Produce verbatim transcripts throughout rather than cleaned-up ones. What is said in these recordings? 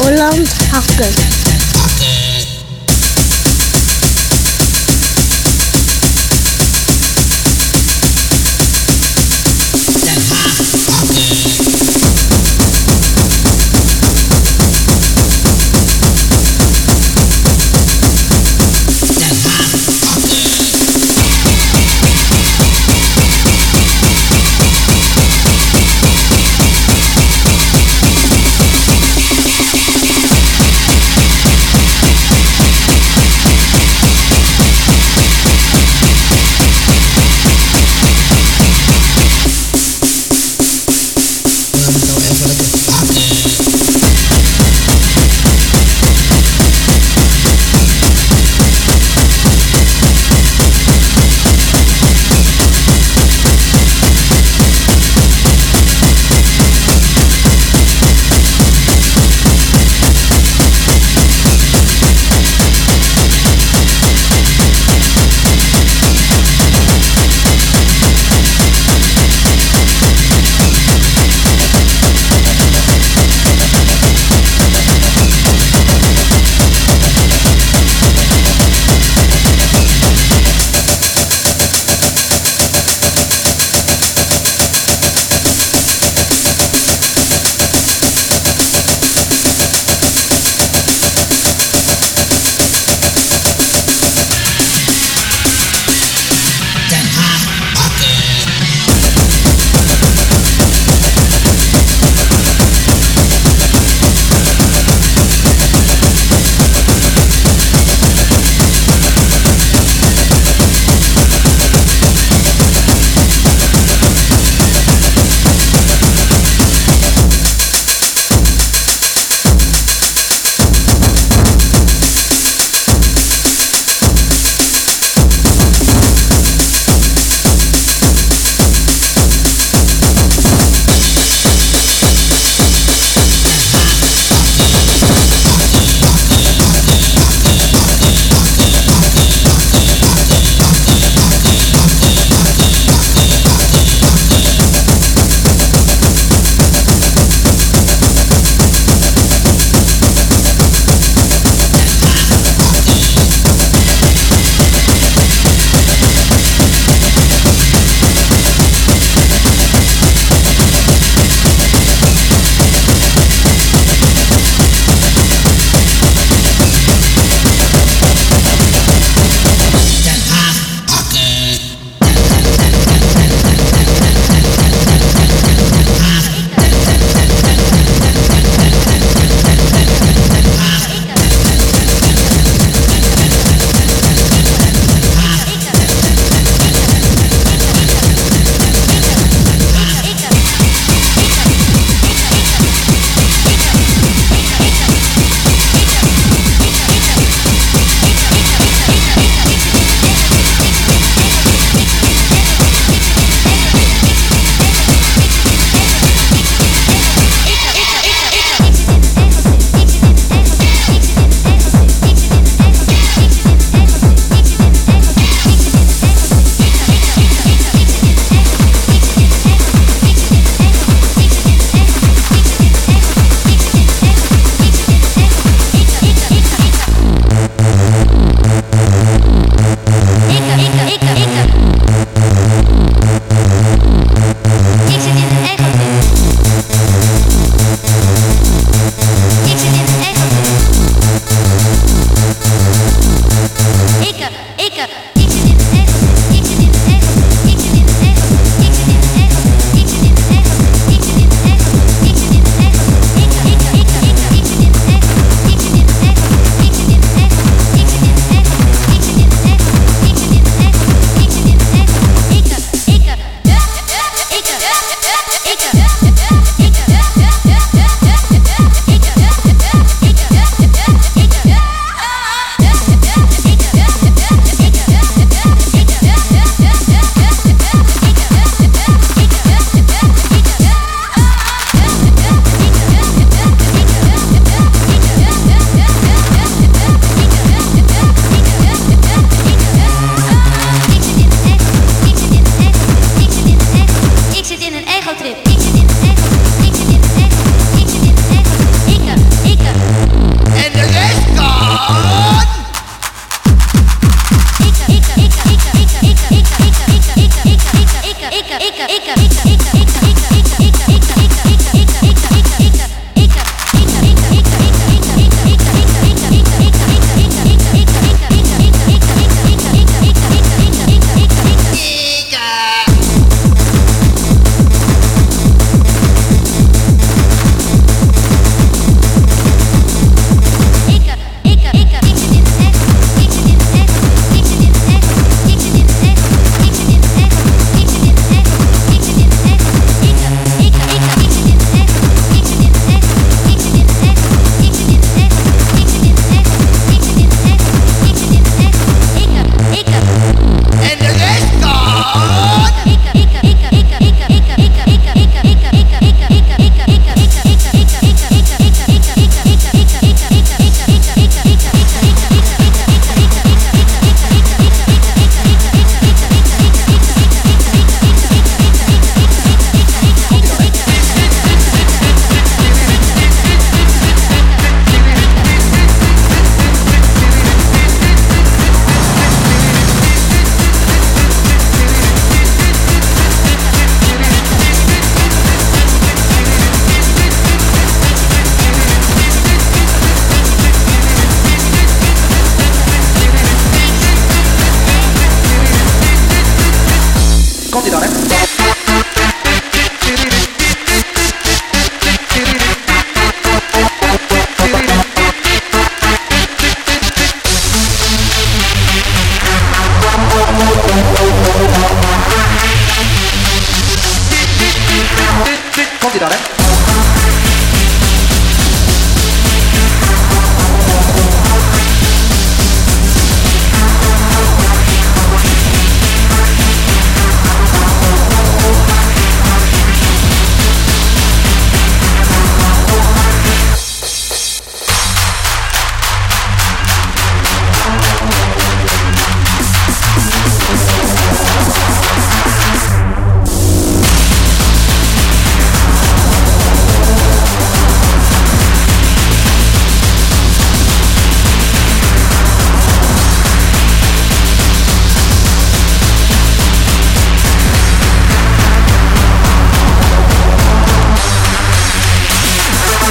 Holland hakken.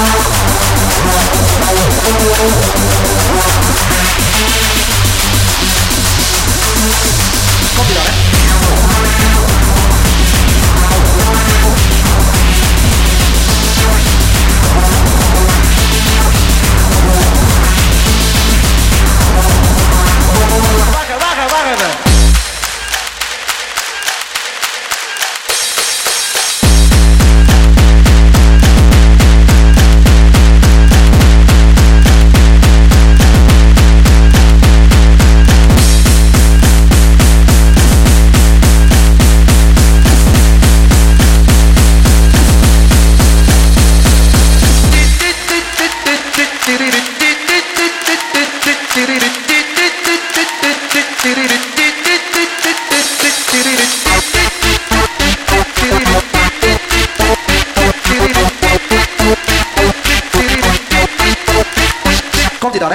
Komt-ie dan, hè? Wagen, wagen, wagen. Komt-ie dan, hè?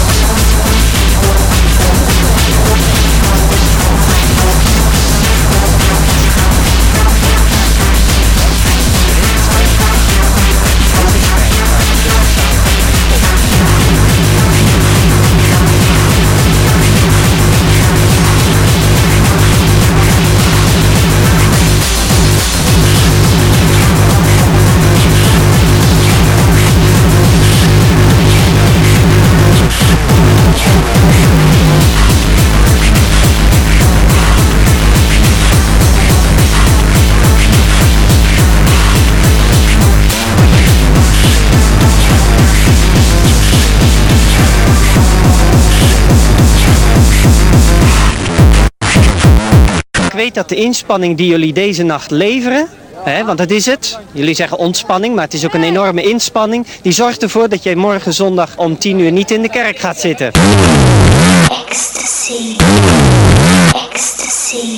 Ik weet dat de inspanning die jullie deze nacht leveren, hè, want dat is het, jullie zeggen ontspanning, maar het is ook een enorme inspanning, die zorgt ervoor dat jij morgen zondag om tien uur niet in de kerk gaat zitten. Ecstasy. Ecstasy.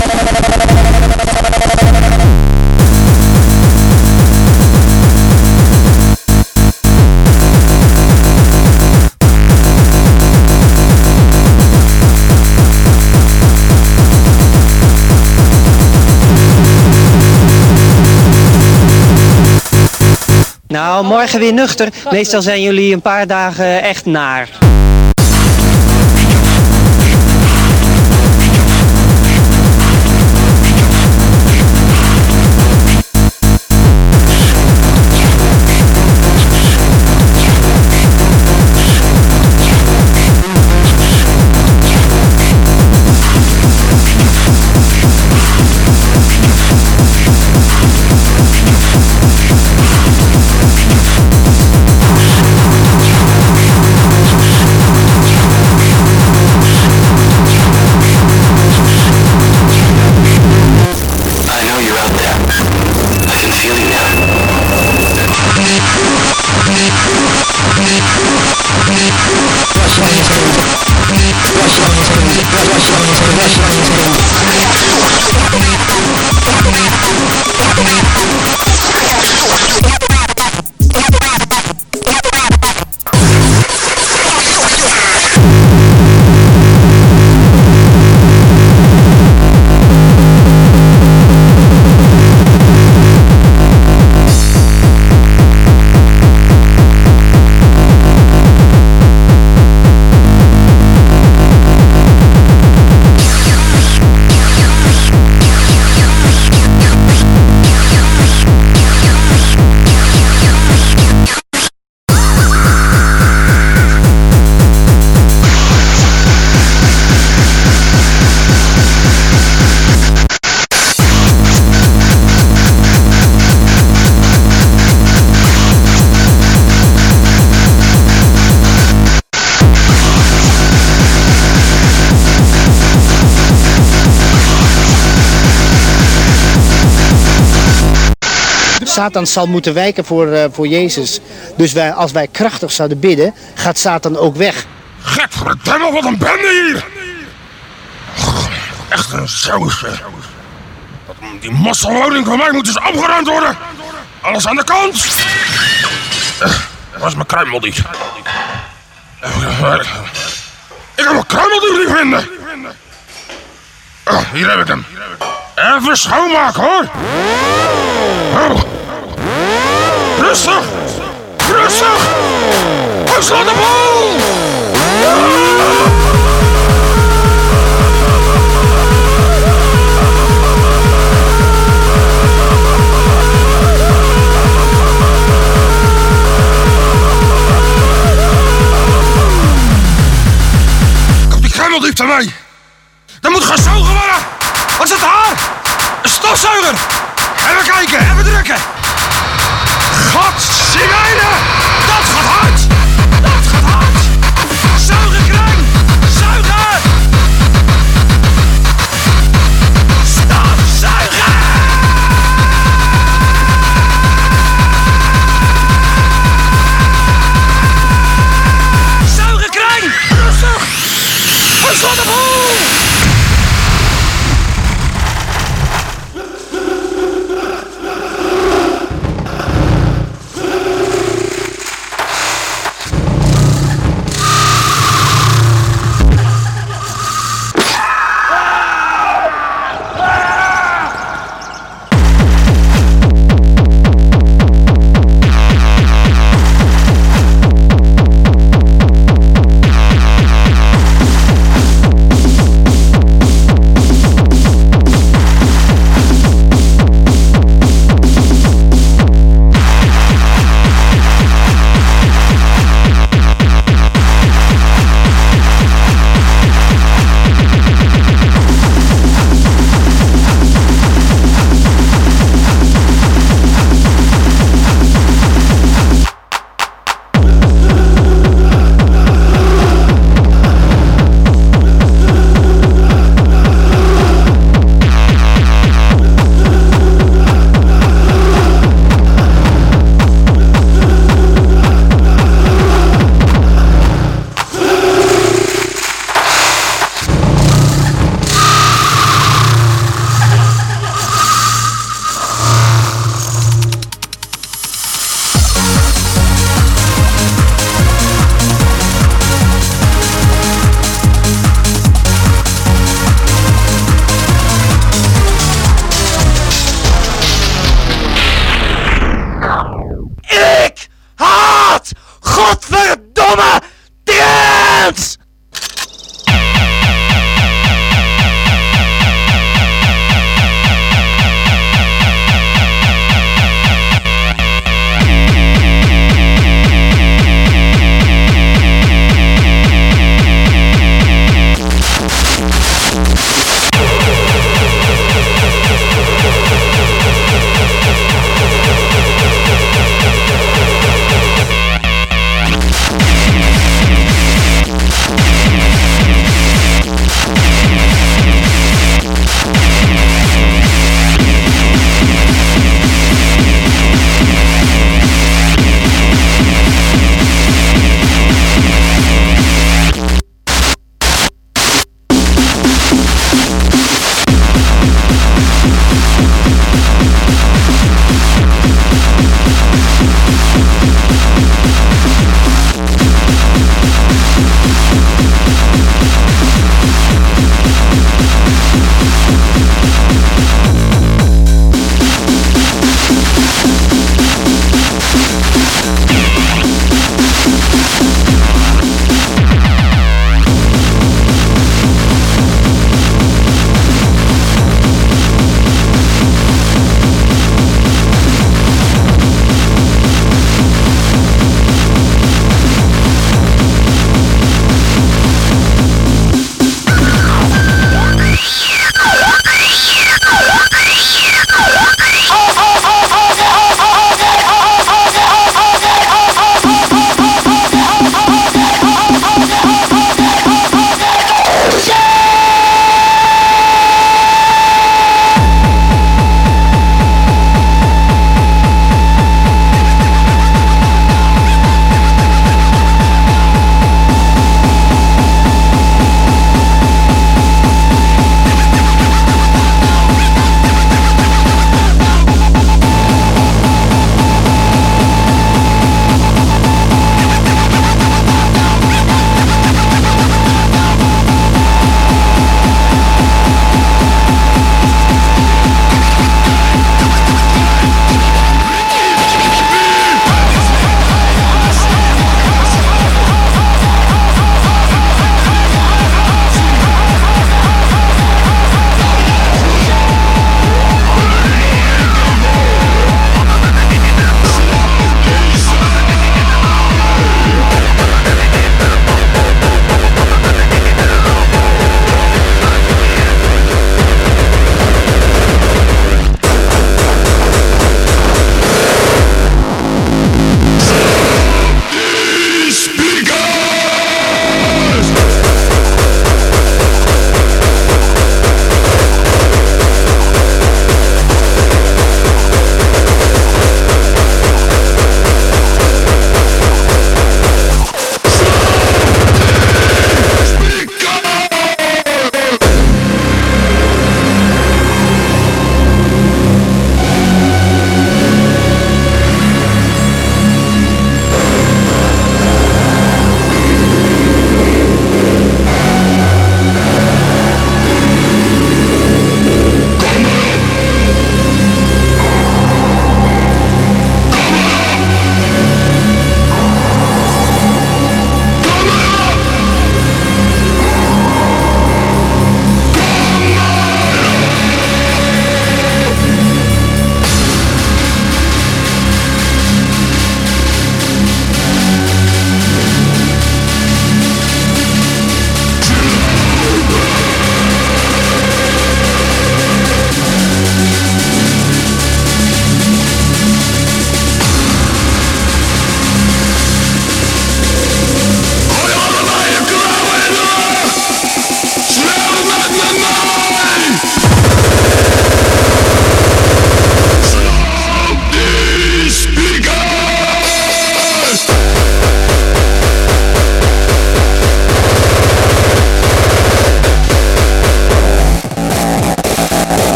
Nou, morgen weer nuchter. Meestal zijn jullie een paar dagen echt naar. Satan zal moeten wijken voor, uh, voor Jezus. Dus wij, als wij krachtig zouden bidden, gaat Satan ook weg. Gadverdamme, wat een bende hier! Echt een saus. Die massawoning van mij moet dus opgeruimd worden. Alles aan de kant. Dat was mijn kruimeldief. Ik heb mijn kruimeldief niet vinden. Oh, hier heb ik hem. Even schoonmaken, hoor. Oh. Rustig. Rustig! Hij slaat de bal! Komt die kremmeldief ermee? Dat moet gezogen worden! Wat is het haar? Een stofzuiger! Even kijken, even drukken! God, sirene! Dat gaat hard! Dat gaat hard!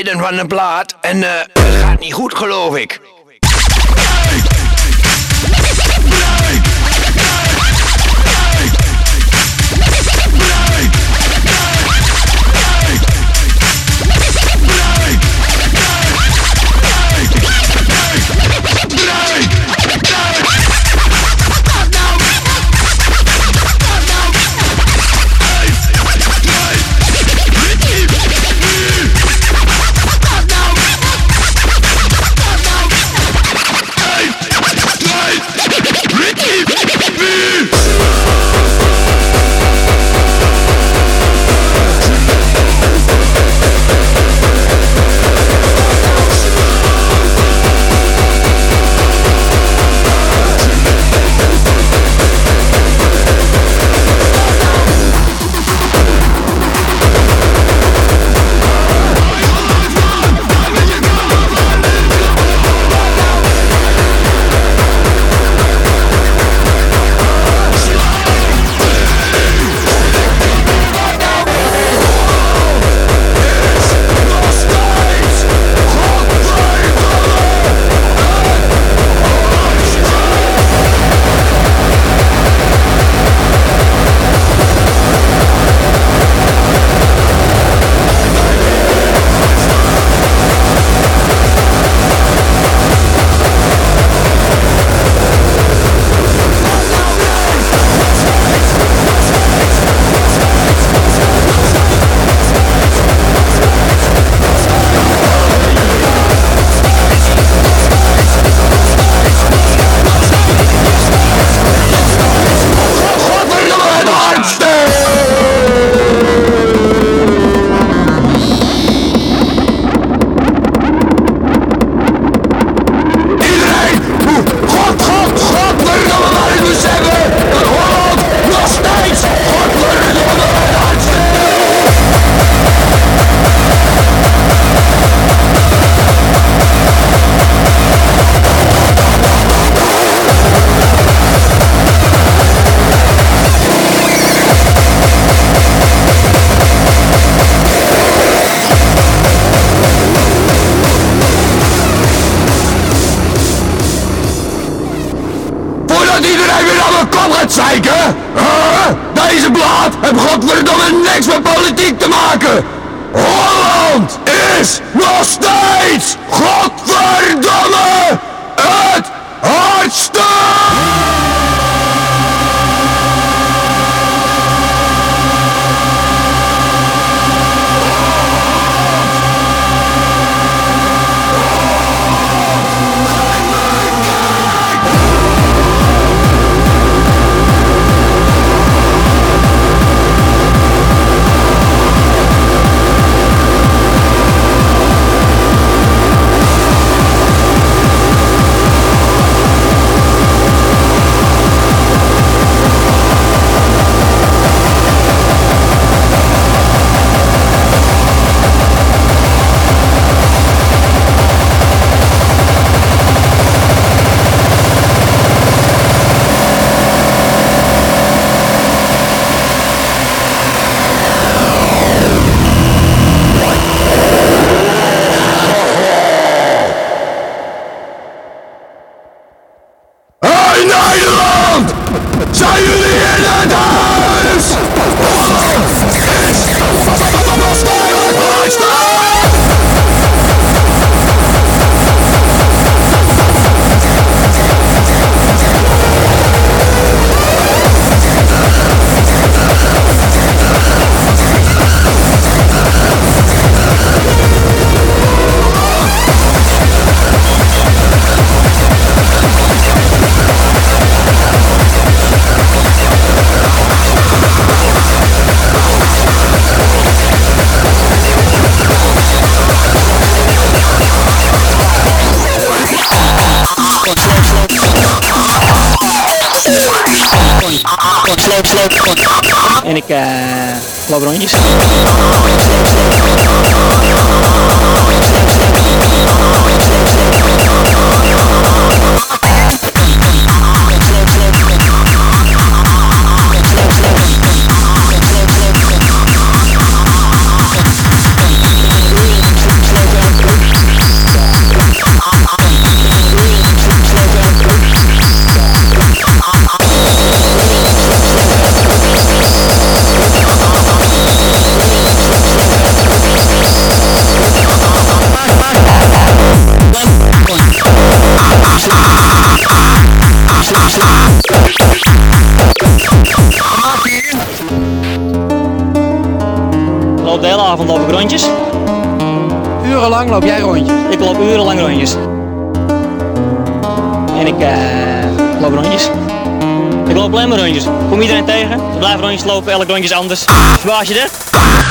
midden van een plaat en uh, het gaat niet goed, geloof ik. Deze blaad heeft godverdomme niks met politiek te maken. Holland is nog steeds godverdomme het hardste! Zijn jullie in het huis? Holland is nog steeds het hardste! En ik uh, loop rondjes. loop de hele avond loop ik rondjes. Urenlang loop jij rondjes. Ik loop urenlang rondjes. En ik uh, loop rondjes. Ik loop alleen maar rondjes. Kom iedereen tegen. Ik blijf rondjes lopen, elk rondje is anders. Verbaas je dat?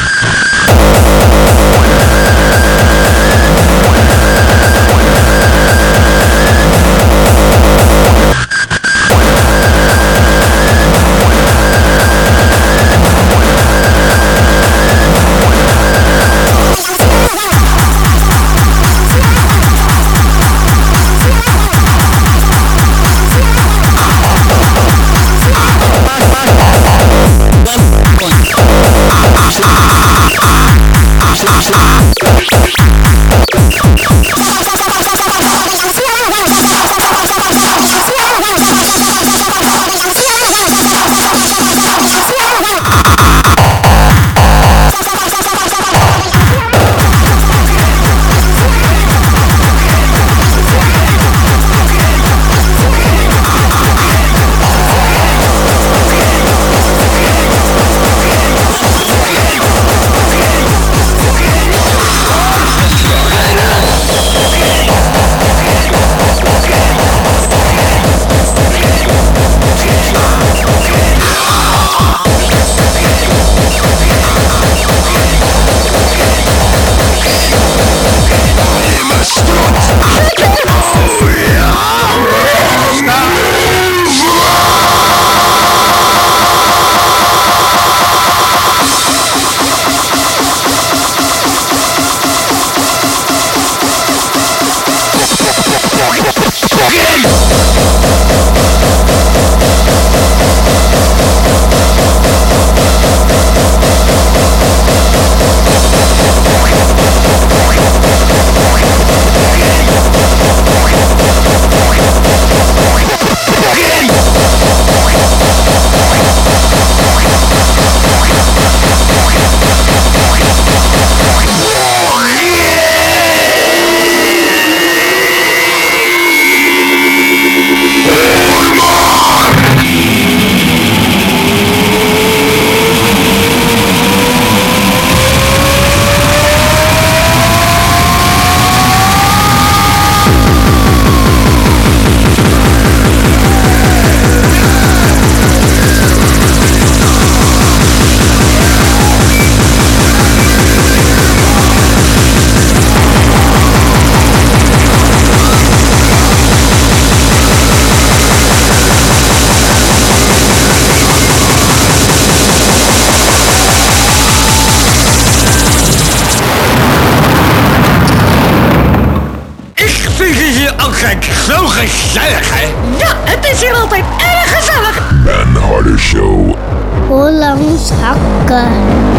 Zo gezellig, hè? Ja, het is hier altijd erg gezellig. Een harde show. Hollands hakken.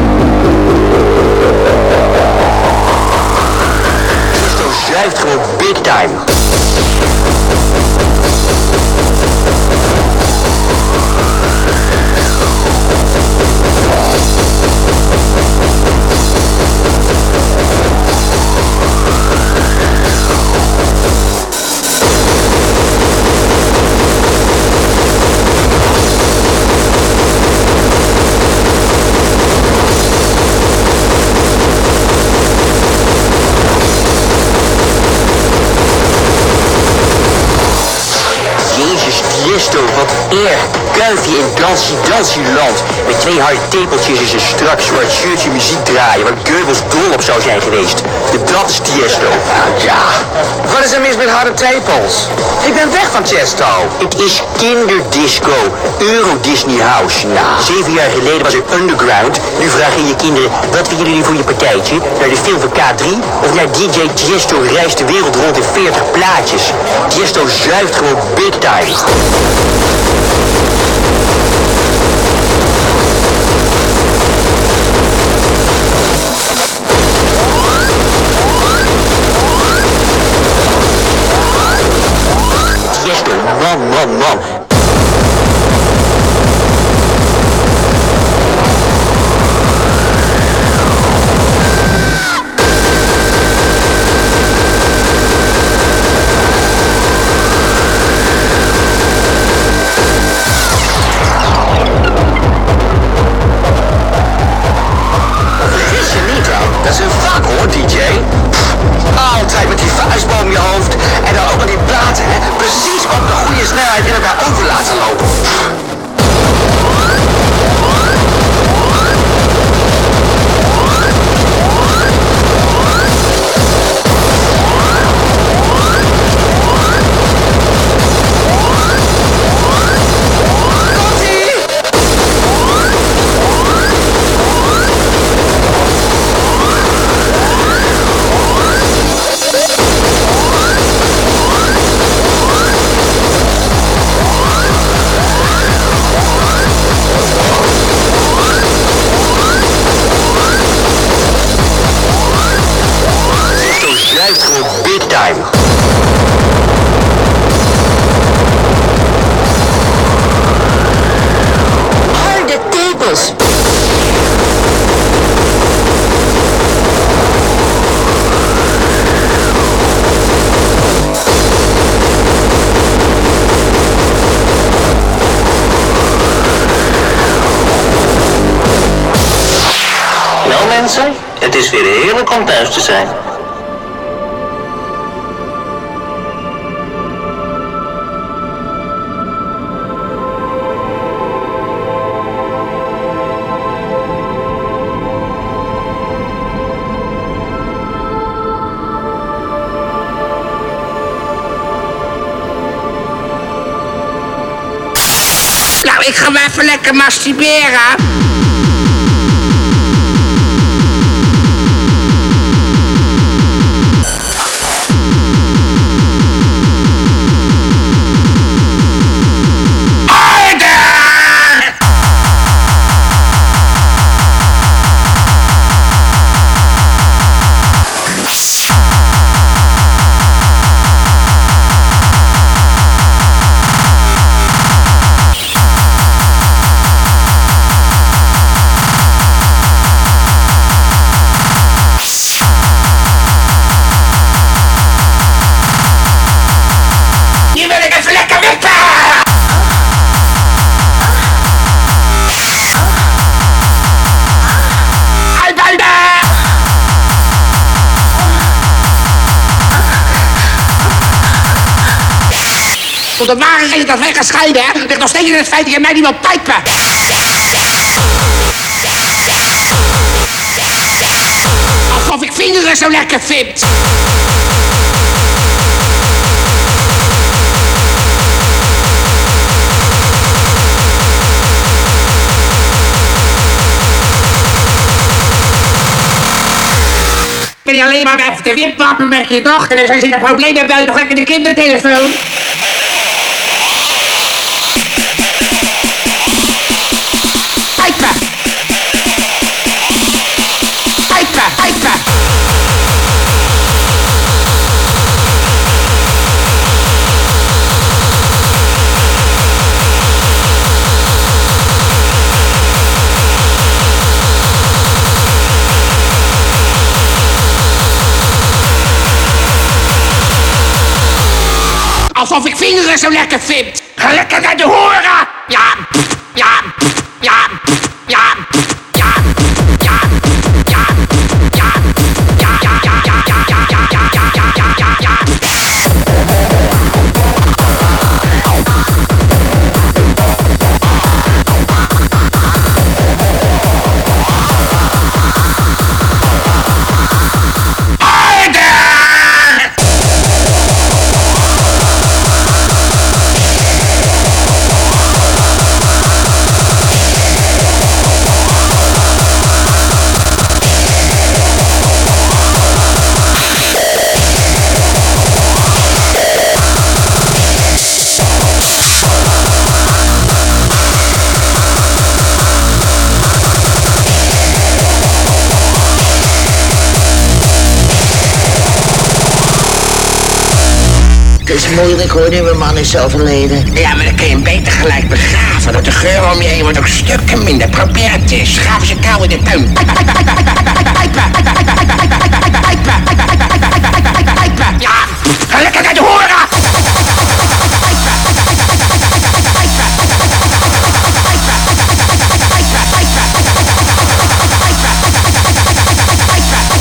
Tiesto zuift gewoon big time. Tiesto, wat erg. Kuifje in Dansie Dansieland. Met twee harde tepeltjes en een strak zwart shirtje muziek draaien waar Goebbels dol op zou zijn geweest. De dat is Tiesto. Nou ja, wat is er mis met harde tepels? Ik ben weg van Tiesto. Het is kinderdisco. Euro Disney House. Nou, zeven jaar geleden was er Underground. Nu vragen je kinderen, wat willen jullie voor je partijtje? Naar de film van K drie? Of naar D J Tiesto reist de wereld rond in veertig plaatjes? Tiesto zuift gewoon big time. Tiesto, man, man, man. Dat is een vak hoor, D J. Altijd met die vuist boven je hoofd. En dan ook nog die platen, hè. Precies op de goede snelheid in elkaar over laten lopen. Big time. Harde tepels. Wel mensen, het is weer heerlijk om thuis te zijn. Nou, ik ga maar even lekker masturberen. Tot de ware reden dat wij gaan scheiden, hè, ligt nog steeds in het feit dat je mij niet wil pijpen. Alsof ik vingeren zo lekker vind. Kun je alleen maar even de wipwappen met je dochter en als je een probleem hebt, bel je nog lekker de kindertelefoon. Pijpen! Pijpen, pijpen! Alsof ik vingeren zo lekker vind. Ga lekker naar de horen! Ja, ja, ja, ja, ja, ja, ja, ja, ja, ja, ja, ja, ja, ja, ja, ja, ja, ja, ja. Het is moeilijk hoor, nu mijn man is overleden. Ja, maar dan kun je hem beter gelijk begraven. Dat de geur om je heen wordt ook stukken minder. Probeer het eens. Graven ze kou in de tuin. Ja, ga lekker naar de horen! Pijpen!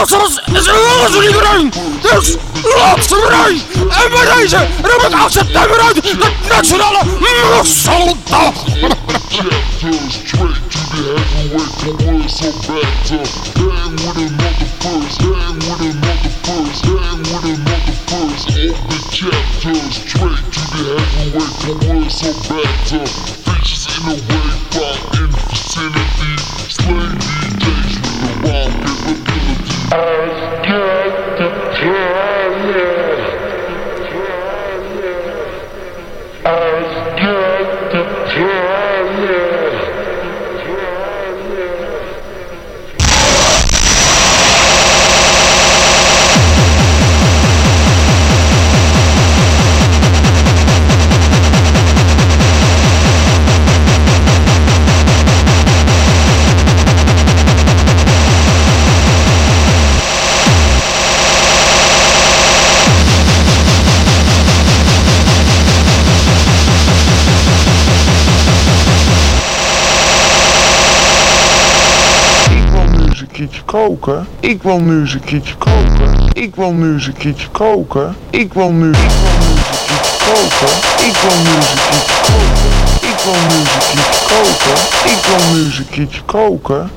Lotsers is een losse iedereen. Dus lotserij. En bij deze roep ik acht september uit de Nationale Musseldag. Koken. Ik wil nu eens een keertje koken. Ik wil nu eens een keertje koken. Ik wil nu eens een keertje koken. Ik wil nu eens een keertje koken. Ik wil nu eens een keertje koken. Ik wil nu eens een keertje koken.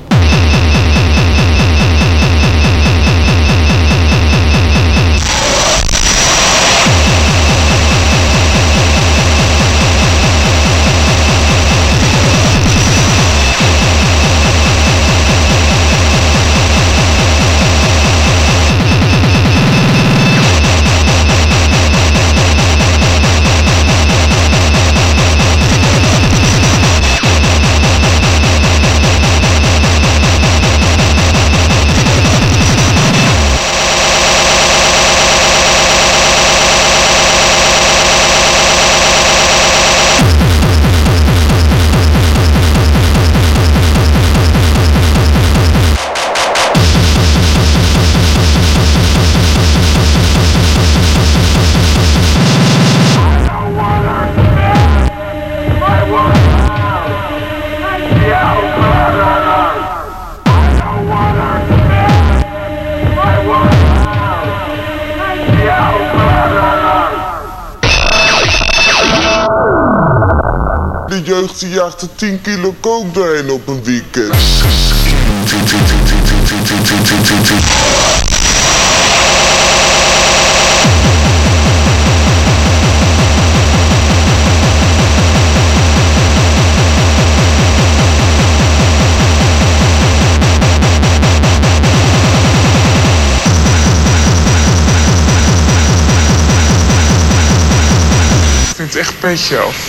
De jeugd die jaagt er tien kilo kook doorheen op een weekend. Ik vind het echt petje af.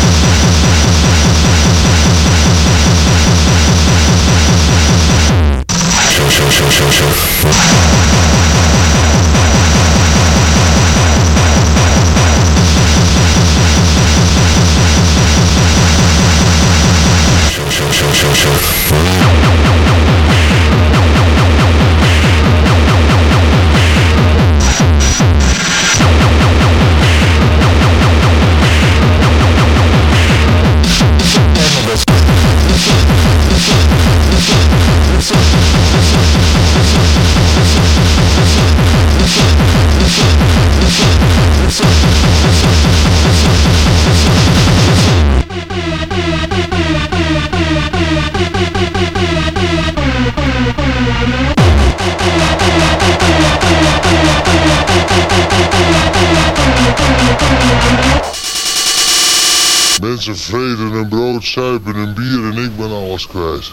Mensen vreden en brood, zuipen en bier en ik ben alles kwijt.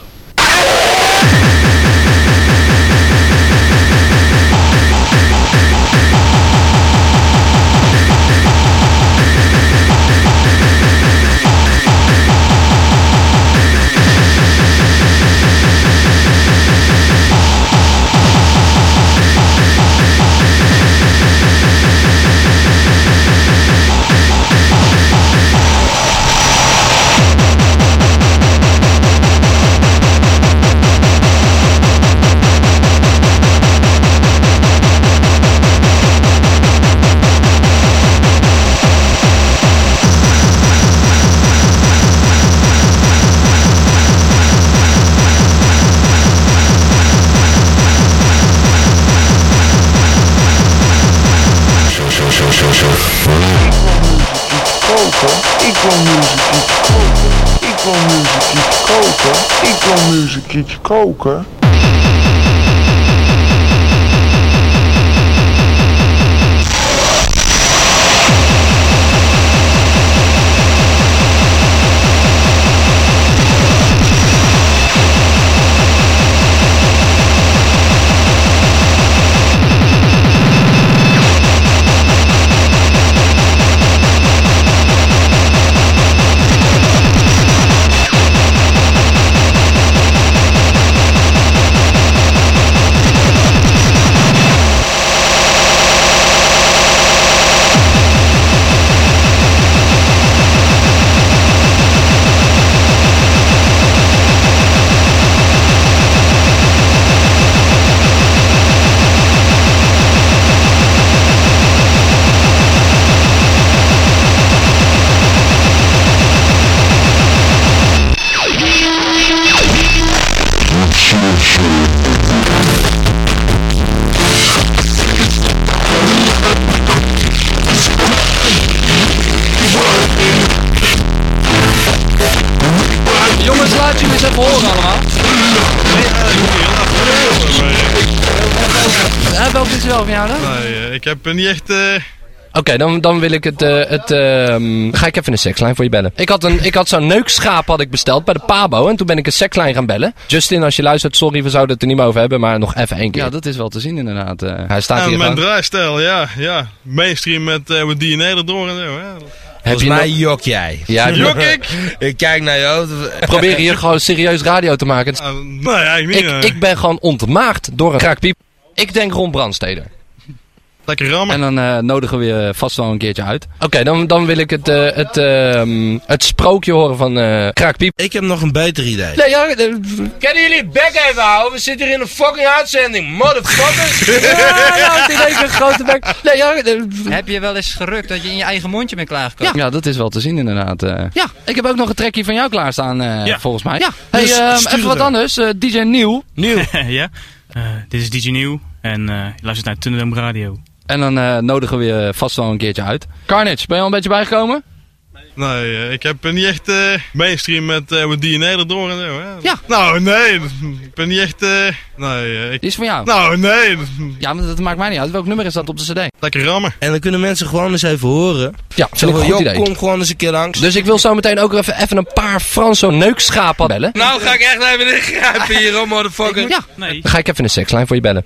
een keertje koken? Jongens, laat jullie eens even horen allemaal. Ja, welke is wel van jou dan? Nee, ik heb niet echt... Uh... Oké, okay, dan, dan wil ik het... Uh, het uh, ga ik even een sekslijn voor je bellen. Ik had, een, ik had zo'n neukschaap had ik besteld bij de Pabo. En toen ben ik een sekslijn gaan bellen. Justin, als je luistert, sorry, we zouden het er niet meer over hebben. Maar nog even één keer. Ja, dat is wel te zien inderdaad. Uh. Hij staat ja, hier mijn gewoon. draaistijl, ja. ja. Mainstream met uh, D N A erdoor en zo. Ja. Volgens mij nog... jok jij. Ja, jok ik? Ik kijk naar jou. Probeer hier gewoon serieus radio te maken. Uh, nee, eigenlijk niet. Ik, nee. ik ben gewoon ontmaagd door een kraakpiep. Ik denk Ron Brandsteder. Lekker rammen. En dan uh, nodigen we je vast wel een keertje uit. Oké, okay, dan, dan wil ik het, uh, het, uh, het sprookje horen van uh, Kraakpiep. Ik heb nog een beter idee. Nee, ja, uh, Kennen jullie bek even houden? We zitten hier in een fucking uitzending, motherfuckers! Ja, ja, ik denk een grote bek. Nee, ja, uh, heb je wel eens gerukt dat je in je eigen mondje bent klaargekomen? Ja, ja, dat is wel te zien inderdaad. Uh. Ja, ik heb ook nog een trekje van jou klaarstaan, uh, ja. volgens mij. Ja. Hey, dus, uh, even wat anders. Uh, D J Nieuw. Nieuw. Ja, uh, dit is D J Nieuw en uh, je luistert naar Thunderdome Radio. En dan uh, nodigen we je vast wel een keertje uit. Carnage, ben je al een beetje bijgekomen? Nee, uh, ik heb niet echt uh, mainstream met uh, D N A erdoor en zo. Ja. ja. Nou, nee, ik ben niet echt... Uh, nee, uh, ik... Die is van jou? Nou, nee. Ja, maar dat maakt mij niet uit. Welk nummer is dat op de cd? Lekker rammen. En dan kunnen mensen gewoon eens even horen. Ja, vind ik een goed idee. Kom gewoon eens een keer langs. Dus ik wil zo meteen ook even, even een paar Franso neukschapen bellen. Nou ga ik echt even ingrijpen hier, hoor, motherfucker. Ja, nee. Dan ga ik even een sekslijn voor je bellen.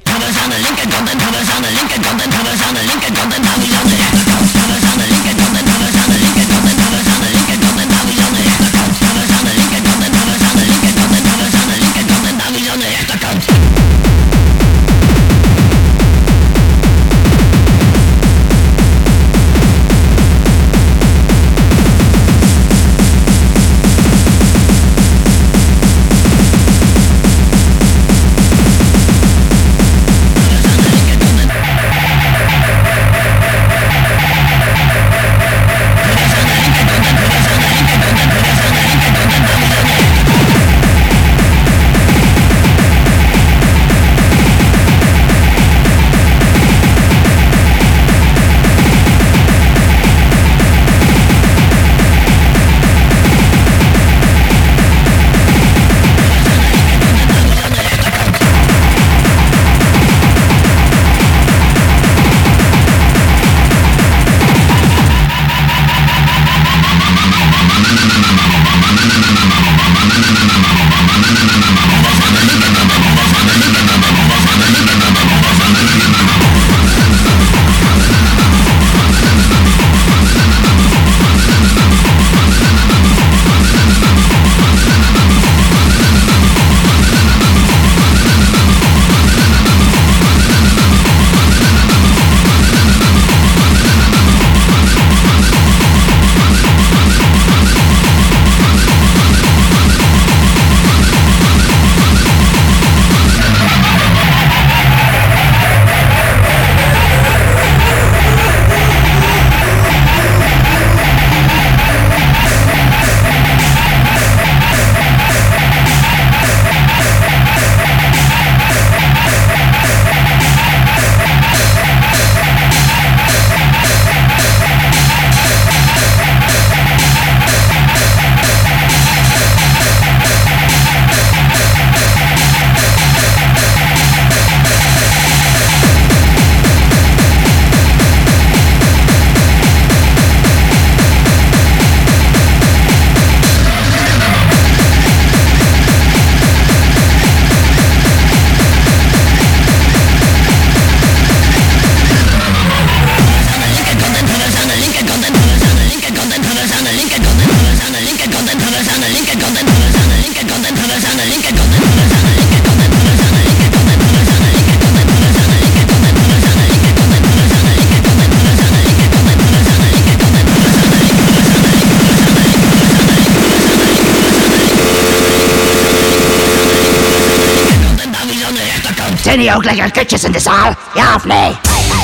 Zijn hier ook lekker kutjes in de zaal? Ja of nee?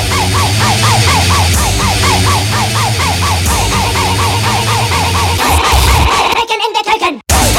Keuken in de keuken.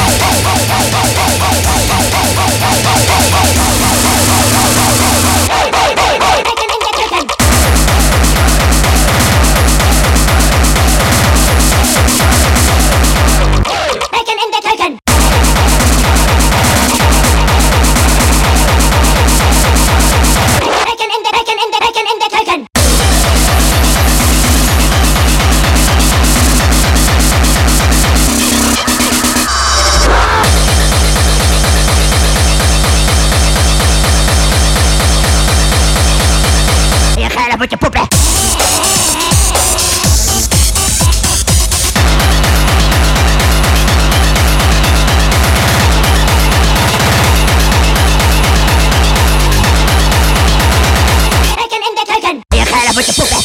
Moet je poepen. Keuken in de keuken. Je geile moet je poepen.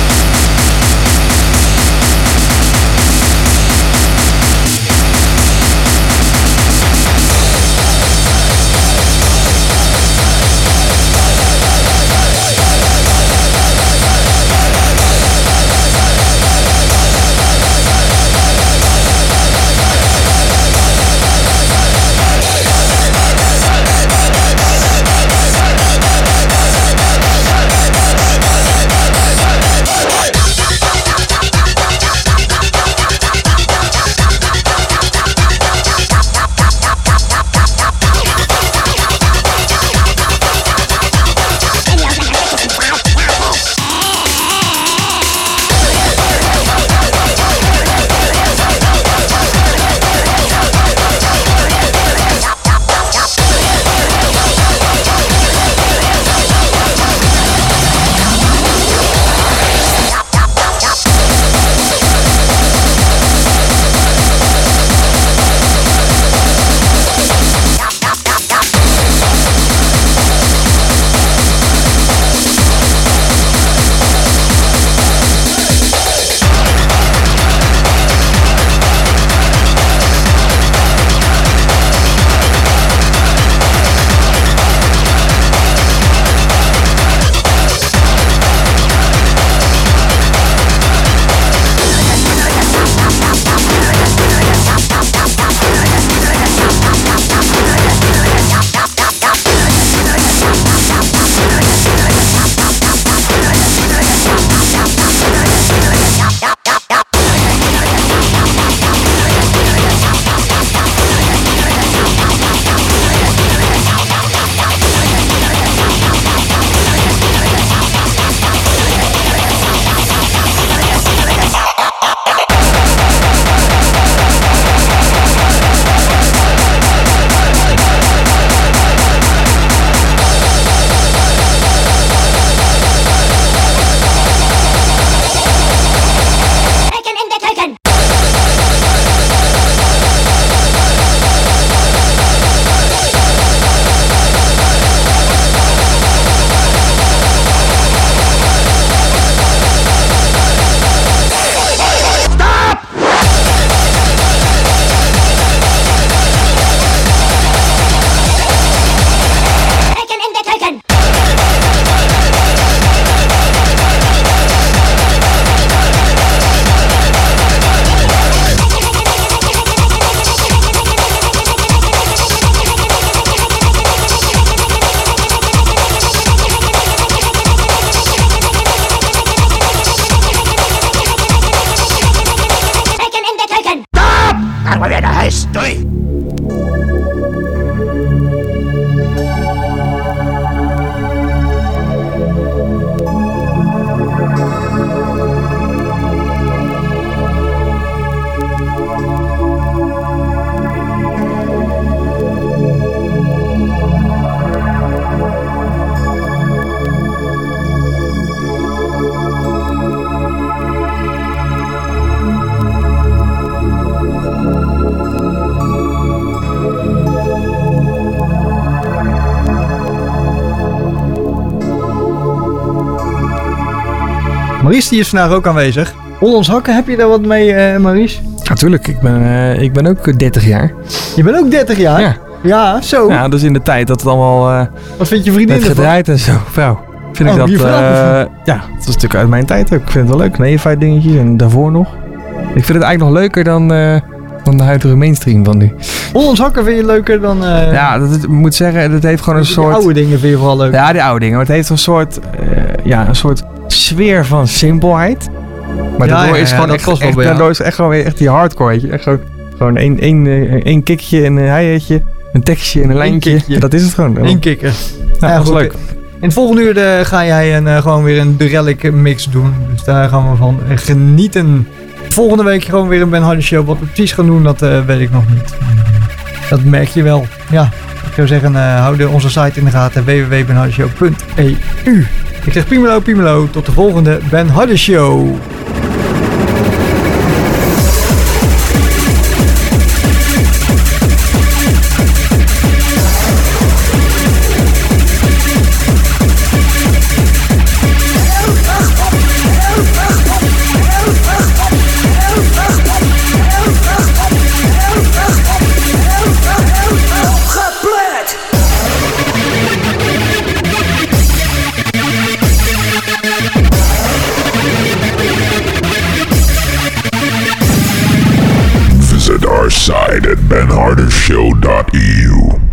maar weer naar huis. Doei! Maurice die is vandaag ook aanwezig. Hollands hakken, heb je daar wat mee, uh, Maurice? Natuurlijk, ik ben, uh, ik ben ook dertig jaar. Je bent ook dertig jaar? Ja. Ja, zo. Ja, dus in de tijd dat het allemaal... Uh, Wat vind je vriendin ervan? gedraaid en zo, vrouw. Vind oh, ik dat... Uh, ja, dat is natuurlijk uit mijn tijd ook. Ik vind het wel leuk. Nee, dingetjes en daarvoor nog. Ik vind het eigenlijk nog leuker dan... Uh, dan de huidige mainstream van nu. Hollands hakken vind je leuker dan... Uh, ja, dat, ik moet zeggen, het heeft gewoon een soort... De oude dingen vind je vooral leuk. Ja, die oude dingen. Maar het heeft een soort... Uh, ja, een soort sfeer van simpelheid. Maar ja, daardoor ja, is ja, gewoon echt, echt, daardoor is echt gewoon weer echt die hardcore, weet je. Echt gewoon, gewoon één, één, één kickje en een heiertje, een tekstje en een lijntje. Ja, dat is het gewoon. Eén kikker. Ja, ja, dat is leuk. In het volgende uur uh, ga jij een, uh, gewoon weer een Durellic mix doen. Dus daar gaan we van uh, genieten. Volgende week gewoon weer een Ben Hardy show. Wat we precies gaan doen, dat uh, weet ik nog niet. Dat merk je wel. Ja, ik zou zeggen, uh, hou de, onze site in de gaten. w w w punt ben hardy show punt e u. Ik zeg Piemelo, Piemelo. Tot de volgende Ben Hardy show. Visit our site at ben harder show dot e u.